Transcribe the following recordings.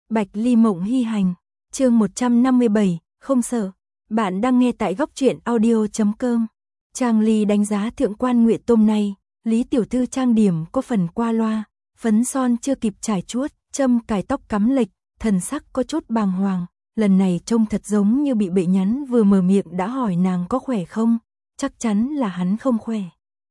Bạch Ly Mộng Hy Hành, chương 157, không sợ. Bạn đang nghe tại góc truyện audio.com. Trang Ly đánh giá Thượng Quan Nguyệt tôm này, Lý tiểu thư trang điểm có phần qua loa, phấn son chưa kịp trải chuốt, châm cài tóc cắm lệch, thần sắc có chút bàng hoàng, lần này trông thật giống như bị bệnh nhắn, vừa mở miệng đã hỏi nàng có khỏe không, chắc chắn là hắn không khỏe.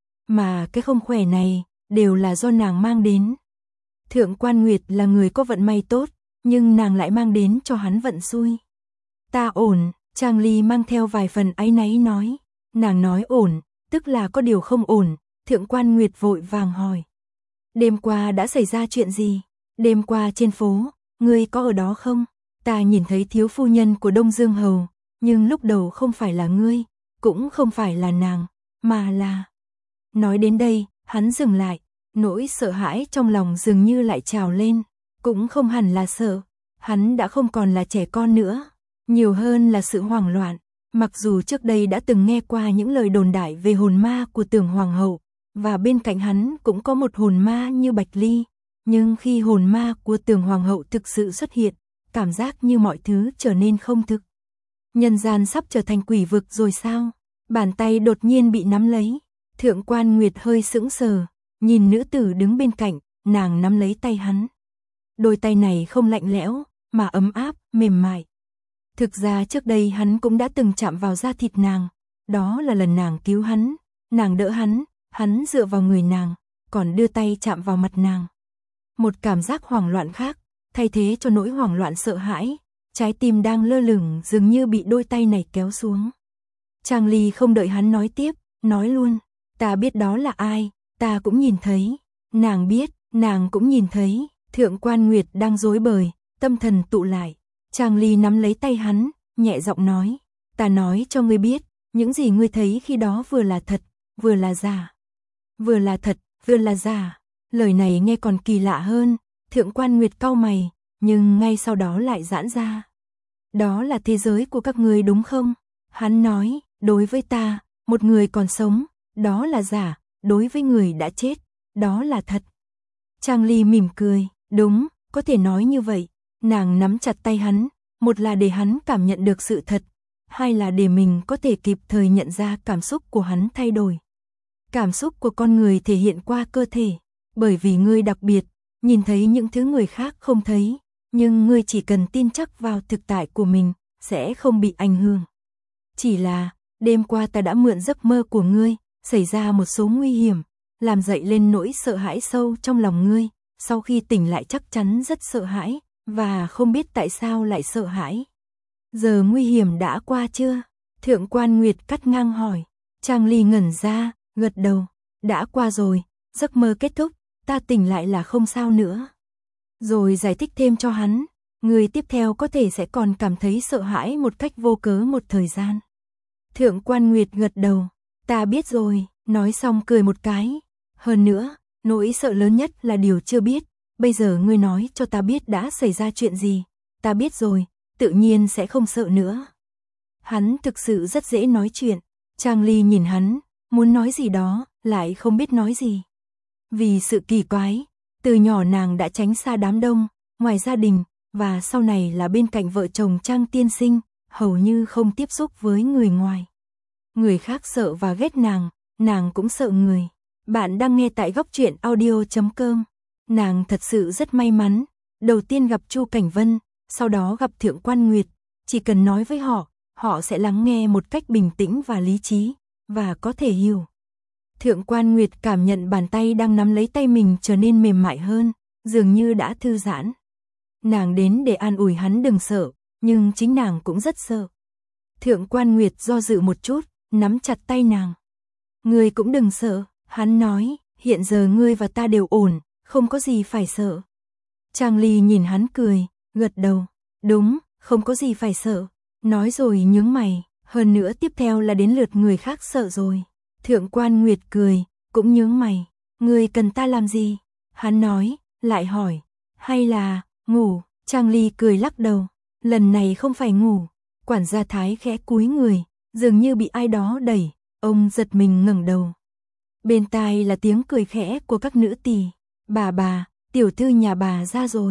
Mà cái không khỏe này, đều là do nàng mang đến. Thượng Quan Nguyệt là người có vận may tốt, nhưng nàng lại mang đến cho hắn vận xui. Ta ổn, Trang Ly mang theo vài phần áy náy nói. Nàng nói ổn, tức là có điều không ổn. Thượng Quan Nguyệt vội vàng hỏi. Đêm qua đã xảy ra chuyện gì? Đêm qua trên phố, ngươi có ở đó không? Ta nhìn thấy thiếu phu nhân của Đông Dương Hầu, nhưng lúc đầu không phải là ngươi, cũng không phải là nàng, mà là... Nói đến đây, hắn dừng lại, nỗi sợ hãi trong lòng dường như lại trào lên, cũng không hẳn là sợ, hắn đã không còn là trẻ con nữa, nhiều hơn là sự hoảng loạn. Mặc dù trước đây đã từng nghe qua những lời đồn đại về hồn ma của Tưởng Hoàng hậu, và bên cạnh hắn cũng có một hồn ma như Bạch Ly, nhưng khi hồn ma của Tưởng Hoàng hậu thực sự xuất hiện, cảm giác như mọi thứ trở nên không thực. Nhân gian sắp trở thành quỷ vực rồi sao? Bàn tay đột nhiên bị nắm lấy, Thượng Quan Nguyệt hơi sững sờ, nhìn nữ tử đứng bên cạnh, nàng nắm lấy tay hắn. Đôi tay này không lạnh lẽo, mà ấm áp, mềm mại. Thực ra trước đây hắn cũng đã từng chạm vào da thịt nàng, đó là lần nàng cứu hắn, nàng đỡ hắn dựa vào người nàng, còn đưa tay chạm vào mặt nàng. Một cảm giác hoảng loạn khác, thay thế cho nỗi hoảng loạn sợ hãi, trái tim đang lơ lửng dường như bị đôi tay này kéo xuống. Trang Ly không đợi hắn nói tiếp, nói luôn, ta biết đó là ai, ta cũng nhìn thấy. Nàng biết, nàng cũng nhìn thấy. Thượng Quan Nguyệt đang rối bời, tâm thần tụ lại. Trang Ly nắm lấy tay hắn, nhẹ giọng nói, ta nói cho ngươi biết, những gì ngươi thấy khi đó vừa là thật, vừa là giả. Vừa là thật, vừa là giả. Lời này nghe còn kỳ lạ hơn. Thượng Quan Nguyệt cau mày, nhưng ngay sau đó lại giãn ra. Đó là thế giới của các ngươi đúng không? Hắn nói, đối với ta, một người còn sống, đó là giả, đối với người đã chết, đó là thật. Trang Ly mỉm cười, đúng, có thể nói như vậy. Nàng nắm chặt tay hắn, một là để hắn cảm nhận được sự thật, hai là để mình có thể kịp thời nhận ra cảm xúc của hắn thay đổi. Cảm xúc của con người thể hiện qua cơ thể, bởi vì ngươi đặc biệt, nhìn thấy những thứ người khác không thấy, nhưng ngươi chỉ cần tin chắc vào thực tại của mình, sẽ không bị ảnh hưởng. Chỉ là, đêm qua ta đã mượn giấc mơ của ngươi, xảy ra một số nguy hiểm, làm dậy lên nỗi sợ hãi sâu trong lòng ngươi, sau khi tỉnh lại chắc chắn rất sợ hãi, và không biết tại sao lại sợ hãi. Giờ nguy hiểm đã qua chưa? Thượng Quan Nguyệt cắt ngang hỏi. Trang Ly ngẩn ra, gật đầu, đã qua rồi, giấc mơ kết thúc, ta tỉnh lại là không sao nữa. Rồi giải thích thêm cho hắn, người tiếp theo có thể sẽ còn cảm thấy sợ hãi một cách vô cớ một thời gian. Thượng Quan Nguyệt gật đầu, ta biết rồi, nói xong cười một cái. Hơn nữa, nỗi sợ lớn nhất là điều chưa biết, bây giờ ngươi nói cho ta biết đã xảy ra chuyện gì, ta biết rồi, tự nhiên sẽ không sợ nữa. Hắn thực sự rất dễ nói chuyện, Trang Ly nhìn hắn, muốn nói gì đó, lại không biết nói gì. Vì sự kỳ quái, từ nhỏ nàng đã tránh xa đám đông, ngoài gia đình, và sau này là bên cạnh vợ chồng Trang tiên sinh, hầu như không tiếp xúc với người ngoài. Người khác sợ và ghét nàng cũng sợ người. Bạn đang nghe tại góc truyện audio.com. Nàng thật sự rất may mắn, đầu tiên gặp Chu Cảnh Vân, sau đó gặp Thượng Quan Nguyệt, chỉ cần nói với họ, họ sẽ lắng nghe một cách bình tĩnh và lý trí, và có thể hiểu. Thượng Quan Nguyệt cảm nhận bàn tay đang nắm lấy tay mình trở nên mềm mại hơn, dường như đã thư giãn. Nàng đến để an ủi hắn đừng sợ, nhưng chính nàng cũng rất sợ. Thượng Quan Nguyệt do dự một chút, nắm chặt tay nàng. Ngươi cũng đừng sợ, hắn nói, hiện giờ ngươi và ta đều ổn, không có gì phải sợ. Trang Ly nhìn hắn cười, gật đầu, đúng, không có gì phải sợ. Nói rồi nhướng mày, hơn nữa tiếp theo là đến lượt người khác sợ rồi. Thượng Quan Nguyệt cười, cũng nhướng mày, ngươi cần ta làm gì? Hắn nói, lại hỏi, hay là, ngủ? Trang Ly cười lắc đầu, lần này không phải ngủ. Quản gia Thái khẽ cúi người, dường như bị ai đó đẩy, ông giật mình ngẩng đầu. Bên tai là tiếng cười khẽ của các nữ tỳ. Bà, tiểu thư nhà bà ra rồi.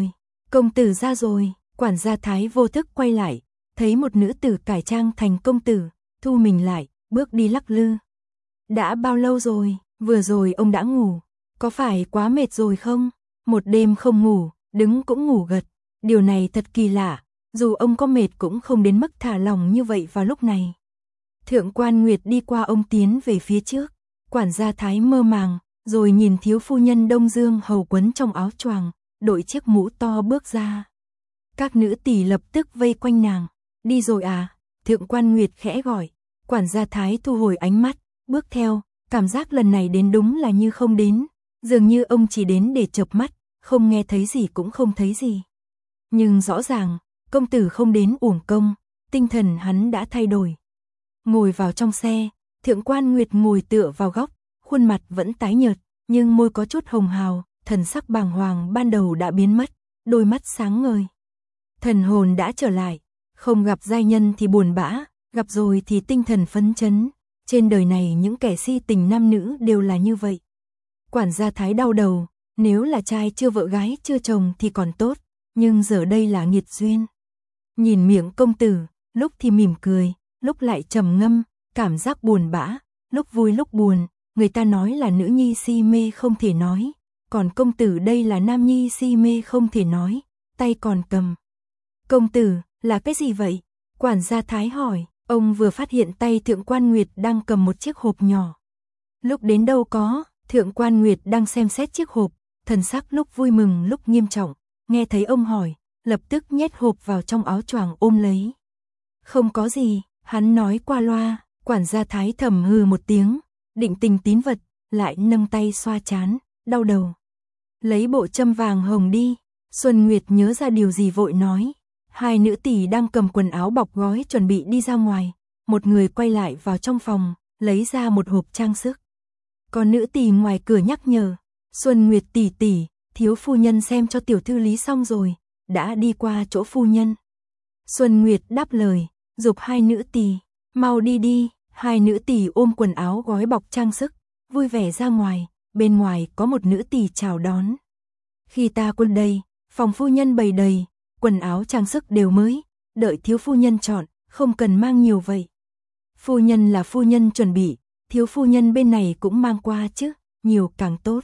Công tử ra rồi, quản gia Thái vô thức quay lại, thấy một nữ tử cải trang thành công tử, thu mình lại, bước đi lắc lư. Đã bao lâu rồi, vừa rồi ông đã ngủ, có phải quá mệt rồi không? Một đêm không ngủ, đứng cũng ngủ gật, điều này thật kỳ lạ, dù ông có mệt cũng không đến mức thả lỏng như vậy vào lúc này. Thượng quan Nguyệt đi qua ông tiến về phía trước, quản gia Thái mơ màng, rồi nhìn thiếu phu nhân Đông Dương Hầu quấn trong áo choàng, đội chiếc mũ to bước ra. Các nữ tỳ lập tức vây quanh nàng, đi rồi à? Thượng quan Nguyệt khẽ gọi, quản gia Thái thu hồi ánh mắt, bước theo, cảm giác lần này đến đúng là như không đến, dường như ông chỉ đến để chợp mắt, không nghe thấy gì cũng không thấy gì. Nhưng rõ ràng, công tử không đến uổng công, tinh thần hắn đã thay đổi. Ngồi vào trong xe, Thượng quan Nguyệt ngồi tựa vào góc, khuôn mặt vẫn tái nhợt, nhưng môi có chút hồng hào, thần sắc bàng hoàng ban đầu đã biến mất, đôi mắt sáng ngời. Thần hồn đã trở lại, không gặp giai nhân thì buồn bã, gặp rồi thì tinh thần phấn chấn. Trên đời này những kẻ si tình nam nữ đều là như vậy. Quản gia Thái đau đầu, nếu là trai chưa vợ gái chưa chồng thì còn tốt, nhưng giờ đây là nghiệt duyên. Nhìn miệng công tử, lúc thì mỉm cười, lúc lại trầm ngâm, cảm giác buồn bã, lúc vui lúc buồn, người ta nói là nữ nhi si mê không thể nói, còn công tử đây là nam nhi si mê không thể nói, tay còn cầm. Công tử, là cái gì vậy? Quản gia Thái hỏi, ông vừa phát hiện tay Thượng quan Nguyệt đang cầm một chiếc hộp nhỏ. Lúc đến đâu có, Thượng quan Nguyệt đang xem xét chiếc hộp, thần sắc lúc vui mừng lúc nghiêm trọng, nghe thấy ông hỏi, lập tức nhét hộp vào trong áo choàng ôm lấy. Không có gì, hắn nói qua loa, quản gia Thái thầm hừ một tiếng, định tình tín vật, lại nâng tay xoa trán, đau đầu. Lấy bộ châm vàng hồng đi, Xuân Nguyệt nhớ ra điều gì vội nói. Hai nữ tỳ đang cầm quần áo bọc gói chuẩn bị đi ra ngoài, một người quay lại vào trong phòng, lấy ra một hộp trang sức. Còn nữ tỳ ngoài cửa nhắc nhở, Xuân Nguyệt tỷ tỷ, thiếu phu nhân xem cho tiểu thư lý xong rồi, đã đi qua chỗ phu nhân. Xuân Nguyệt đáp lời, giục hai nữ tỳ, mau đi đi, hai nữ tỳ ôm quần áo gói bọc trang sức, vui vẻ ra ngoài, bên ngoài có một nữ tỳ chào đón. Khi ta quân đây, phòng phu nhân bày đầy, quần áo trang sức đều mới, đợi thiếu phu nhân chọn, không cần mang nhiều vậy. Phu nhân là phu nhân chuẩn bị, thiếu phu nhân bên này cũng mang qua chứ, nhiều càng tốt.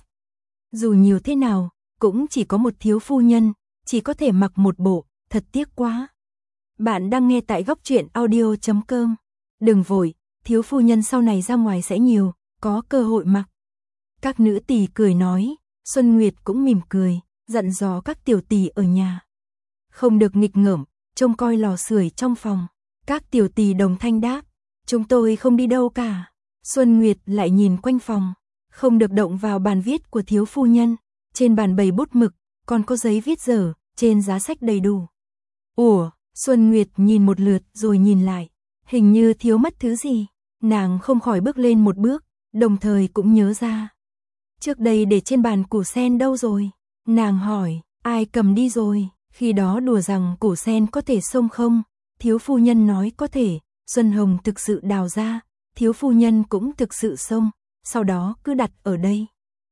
Dù nhiều thế nào, cũng chỉ có một thiếu phu nhân, chỉ có thể mặc một bộ, thật tiếc quá. Bạn đang nghe tại góc truyện audio.com. Đừng vội, thiếu phu nhân sau này ra ngoài sẽ nhiều, có cơ hội mặc. Các nữ tỳ cười nói, Xuân Nguyệt cũng mỉm cười, dặn dò các tiểu tỳ ở nhà. Không được nghịch ngợm, trông coi lò sưởi trong phòng. Các tiểu tỳ đồng thanh đáp, chúng tôi không đi đâu cả. Xuân Nguyệt lại nhìn quanh phòng, không được động vào bàn viết của thiếu phu nhân. Trên bàn bày bút mực, còn có giấy viết dở, trên giá sách đầy đủ. Ủa, Xuân Nguyệt nhìn một lượt rồi nhìn lại, hình như thiếu mất thứ gì. Nàng không khỏi bước lên một bước, đồng thời cũng nhớ ra. Trước đây để trên bàn củ sen đâu rồi? Nàng hỏi, ai cầm đi rồi? Khi đó đùa rằng củ sen có thể xông không? Thiếu phu nhân nói có thể, Xuân Hồng thực sự đào ra, thiếu phu nhân cũng thực sự xông, sau đó cứ đặt ở đây.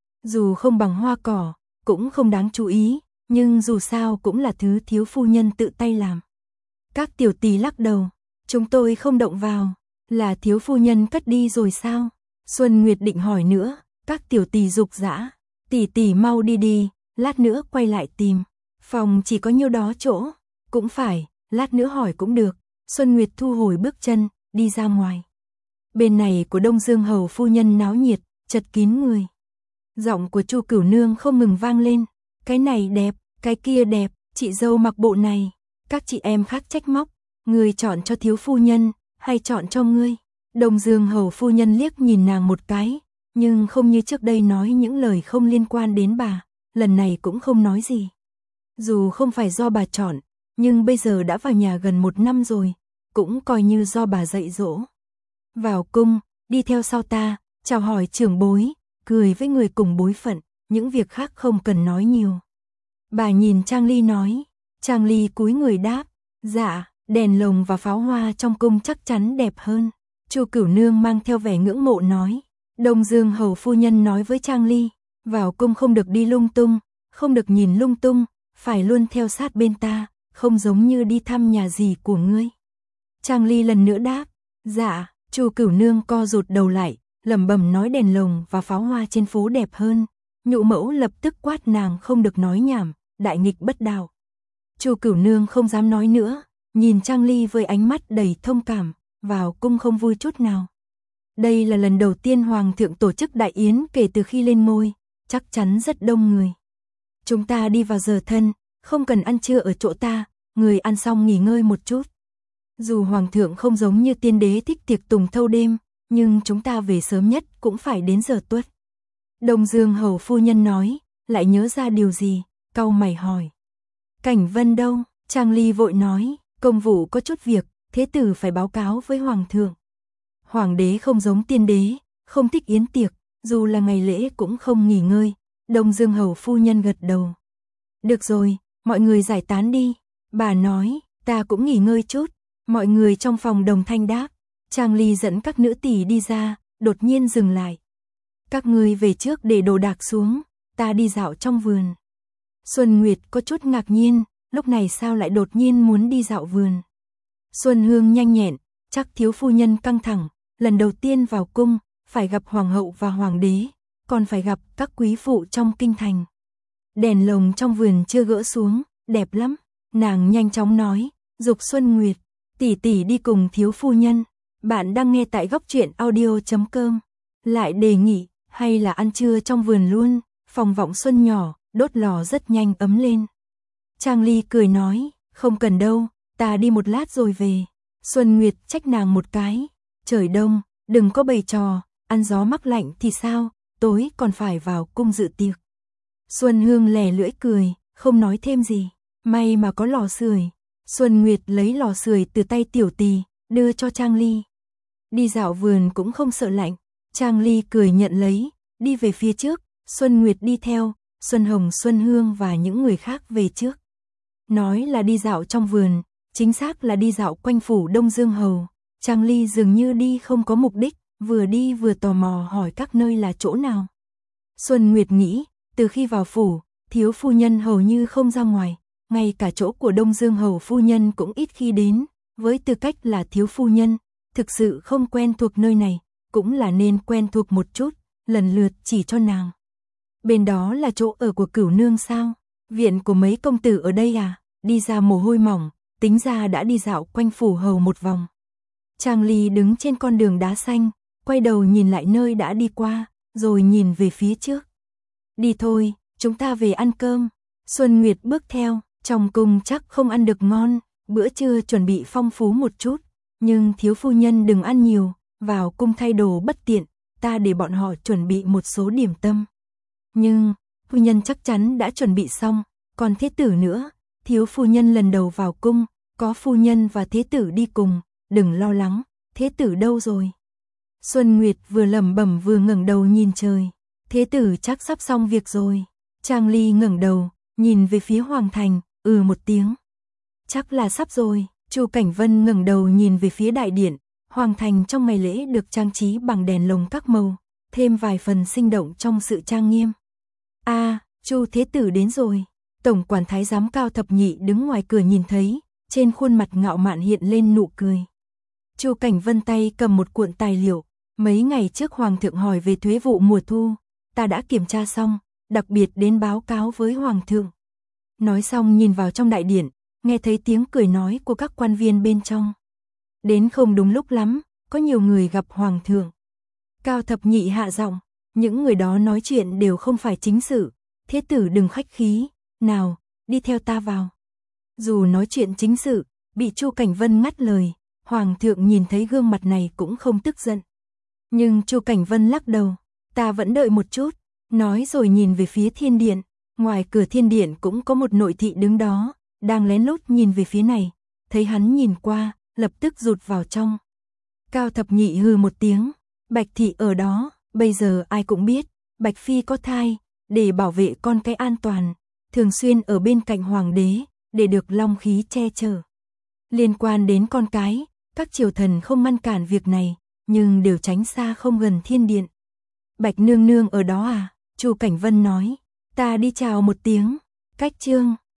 Dù không bằng hoa cỏ, cũng không đáng chú ý, nhưng dù sao cũng là thứ thiếu phu nhân tự tay làm. Các tiểu tỳ lắc đầu, chúng tôi không động vào, là thiếu phu nhân cất đi rồi sao? Xuân Nguyệt định hỏi nữa, các tiểu tỳ dục dã, tỷ tỷ mau đi đi, lát nữa quay lại tìm. Phòng chỉ có nhiêu đó chỗ, cũng phải, lát nữa hỏi cũng được. Xuân Nguyệt thu hồi bước chân, đi ra ngoài. Bên này của Đông Dương Hầu phu nhân náo nhiệt, chật kín người. Giọng của Chu Cửu Nương không ngừng vang lên, cái này đẹp, cái kia đẹp, chị dâu mặc bộ này. Các chị em khác trách móc, người chọn cho thiếu phu nhân, hay chọn cho ngươi? Đông Dương Hầu phu nhân liếc nhìn nàng một cái, nhưng không như trước đây nói những lời không liên quan đến bà, lần này cũng không nói gì. Dù không phải do bà chọn, nhưng bây giờ đã vào nhà gần 1 năm rồi, cũng coi như do bà dạy dỗ. Vào cung, đi theo sau ta, chào hỏi trưởng bối, cười với người cùng bối phận, những việc khác không cần nói nhiều. Bà nhìn Trang Ly nói, Trang Ly cúi người đáp, dạ, đèn lồng và pháo hoa trong cung chắc chắn đẹp hơn. Chu Cửu Nương mang theo vẻ ngưỡng mộ nói, Đông Dương Hầu phu nhân nói với Trang Ly, vào cung không được đi lung tung, không được nhìn lung tung, phải luôn theo sát bên ta, không giống như đi thăm nhà dì của ngươi. Trang Ly lần nữa đáp, dạ. Chu Cửu Nương co rụt đầu lại, lẩm bẩm nói đèn lồng và pháo hoa trên phố đẹp hơn. Nhụ mẫu lập tức quát nàng không được nói nhảm, đại nghịch bất đạo. Chu Cửu Nương không dám nói nữa, nhìn Trang Ly với ánh mắt đầy thông cảm, vào cung không vui chút nào. Đây là lần đầu tiên Hoàng thượng tổ chức đại yến kể từ khi lên ngôi, chắc chắn rất đông người. Chúng ta đi vào giờ thân, không cần ăn trưa ở chỗ ta, người ăn xong nghỉ ngơi một chút. Dù Hoàng thượng không giống như tiên đế thích tiệc tùng thâu đêm, nhưng chúng ta về sớm nhất cũng phải đến giờ tuất. Đông Dương hầu phu nhân nói, lại nhớ ra điều gì, cau mày hỏi. Cảnh Vân đâu? Trang Ly vội nói, công vụ có chút việc, thế tử phải báo cáo với Hoàng thượng. Hoàng đế không giống tiên đế, không thích yến tiệc, dù là ngày lễ cũng không nghỉ ngơi. Đông Dương hầu phu nhân gật đầu. Được rồi, mọi người giải tán đi. Bà nói, ta cũng nghỉ ngơi chút. Mọi người trong phòng đồng thanh đáp. Trang Ly dẫn các nữ tỳ đi ra, đột nhiên dừng lại. Các ngươi về trước để đồ đạc xuống, ta đi dạo trong vườn. Xuân Nguyệt có chút ngạc nhiên, lúc này sao lại đột nhiên muốn đi dạo vườn. Xuân Hương nhanh nhẹn, chắc thiếu phu nhân căng thẳng, lần đầu tiên vào cung, phải gặp hoàng hậu và hoàng đế, còn phải gặp các quý phụ trong kinh thành. Đèn lồng trong vườn chưa gỡ xuống, đẹp lắm. Nàng nhanh chóng nói, giục Xuân Nguyệt, tỷ tỷ đi cùng thiếu phu nhân. Bạn đang nghe tại góc truyện audio.com. Lại đề nghị, hay là ăn trưa trong vườn luôn, phòng vọng xuân nhỏ, đốt lò rất nhanh ấm lên. Trang Ly cười nói, không cần đâu, ta đi một lát rồi về. Xuân Nguyệt trách nàng một cái, trời đông, đừng có bày trò, ăn gió mắc lạnh thì sao, tối còn phải vào cung dự tiệc. Xuân Hương lè lưỡi cười, không nói thêm gì, may mà có lò sưởi. Xuân Nguyệt lấy lò sưởi từ tay tiểu tỳ, đưa cho Trang Ly. Đi dạo vườn cũng không sợ lạnh, Trang Ly cười nhận lấy, đi về phía trước, Xuân Nguyệt đi theo, Xuân Hồng, Xuân Hương và những người khác về trước. Nói là đi dạo trong vườn, chính xác là đi dạo quanh phủ Đông Dương hầu. Trang Ly dường như đi không có mục đích, vừa đi vừa tò mò hỏi các nơi là chỗ nào. Xuân Nguyệt nghĩ, từ khi vào phủ, thiếu phu nhân hầu như không ra ngoài, ngay cả chỗ của Đông Dương hầu phu nhân cũng ít khi đến, với tư cách là thiếu phu nhân, thực sự không quen thuộc nơi này, cũng là nên quen thuộc một chút, lần lượt chỉ cho nàng. Bên đó là chỗ ở của Cửu Nương sao? Viện của mấy công tử ở đây à? Đi ra mồ hôi mỏng, tính ra đã đi dạo quanh phủ hầu một vòng. Trang Ly đứng trên con đường đá xanh, quay đầu nhìn lại nơi đã đi qua, rồi nhìn về phía trước. Đi thôi, chúng ta về ăn cơm. Xuân Nguyệt bước theo, trong cung chắc không ăn được ngon, bữa trưa chuẩn bị phong phú một chút, nhưng thiếu phu nhân đừng ăn nhiều, vào cung thay đồ bất tiện, ta để bọn họ chuẩn bị một số điểm tâm. Nhưng, phu nhân chắc chắn đã chuẩn bị xong, còn thế tử nữa, thiếu phu nhân lần đầu vào cung, có phu nhân và thế tử đi cùng, đừng lo lắng, thế tử đâu rồi? Xuân Nguyệt vừa lẩm bẩm vừa ngẩng đầu nhìn trời, thế tử chắc sắp xong việc rồi. Trang Ly ngẩng đầu, nhìn về phía hoàng thành, một tiếng. Chắc là sắp rồi. Chu Cảnh Vân ngẩng đầu nhìn về phía đại điện, hoàng thành trong ngày lễ được trang trí bằng đèn lồng các màu, thêm vài phần sinh động trong sự trang nghiêm. Chu thế tử đến rồi. Tổng quản thái giám Cao Thập Nhị đứng ngoài cửa nhìn thấy, trên khuôn mặt ngạo mạn hiện lên nụ cười. Chu Cảnh Vân tay cầm một cuộn tài liệu, mấy ngày trước hoàng thượng hỏi về thuế vụ mùa thu, ta đã kiểm tra xong, đặc biệt đến báo cáo với hoàng thượng. Nói xong nhìn vào trong đại điện, nghe thấy tiếng cười nói của các quan viên bên trong. Đến không đúng lúc lắm, có nhiều người gặp hoàng thượng. Cao Thập Nhị hạ giọng, những người đó nói chuyện đều không phải chính sự, thế tử đừng khách khí, nào, đi theo ta vào. Dù nói chuyện chính sự, bị Chu Cảnh Vân ngắt lời, hoàng thượng nhìn thấy gương mặt này cũng không tức giận. Nhưng Chu Cảnh Vân lắc đầu, ta vẫn đợi một chút, nói rồi nhìn về phía thiên điện, ngoài cửa thiên điện cũng có một nội thị đứng đó, đang lén lút nhìn về phía này, thấy hắn nhìn qua, lập tức rụt vào trong. Cao Thập Nhị hừ một tiếng, Bạch thị ở đó, bây giờ ai cũng biết, Bạch phi có thai, để bảo vệ con cái an toàn, thường xuyên ở bên cạnh hoàng đế, để được long khí che chở. Liên quan đến con cái, các triều thần không ngăn cản việc này, nhưng đều tránh xa không gần thiên điện. Bạch nương nương ở đó à? Chu Cảnh Vân nói, ta đi chào một tiếng. Cách chương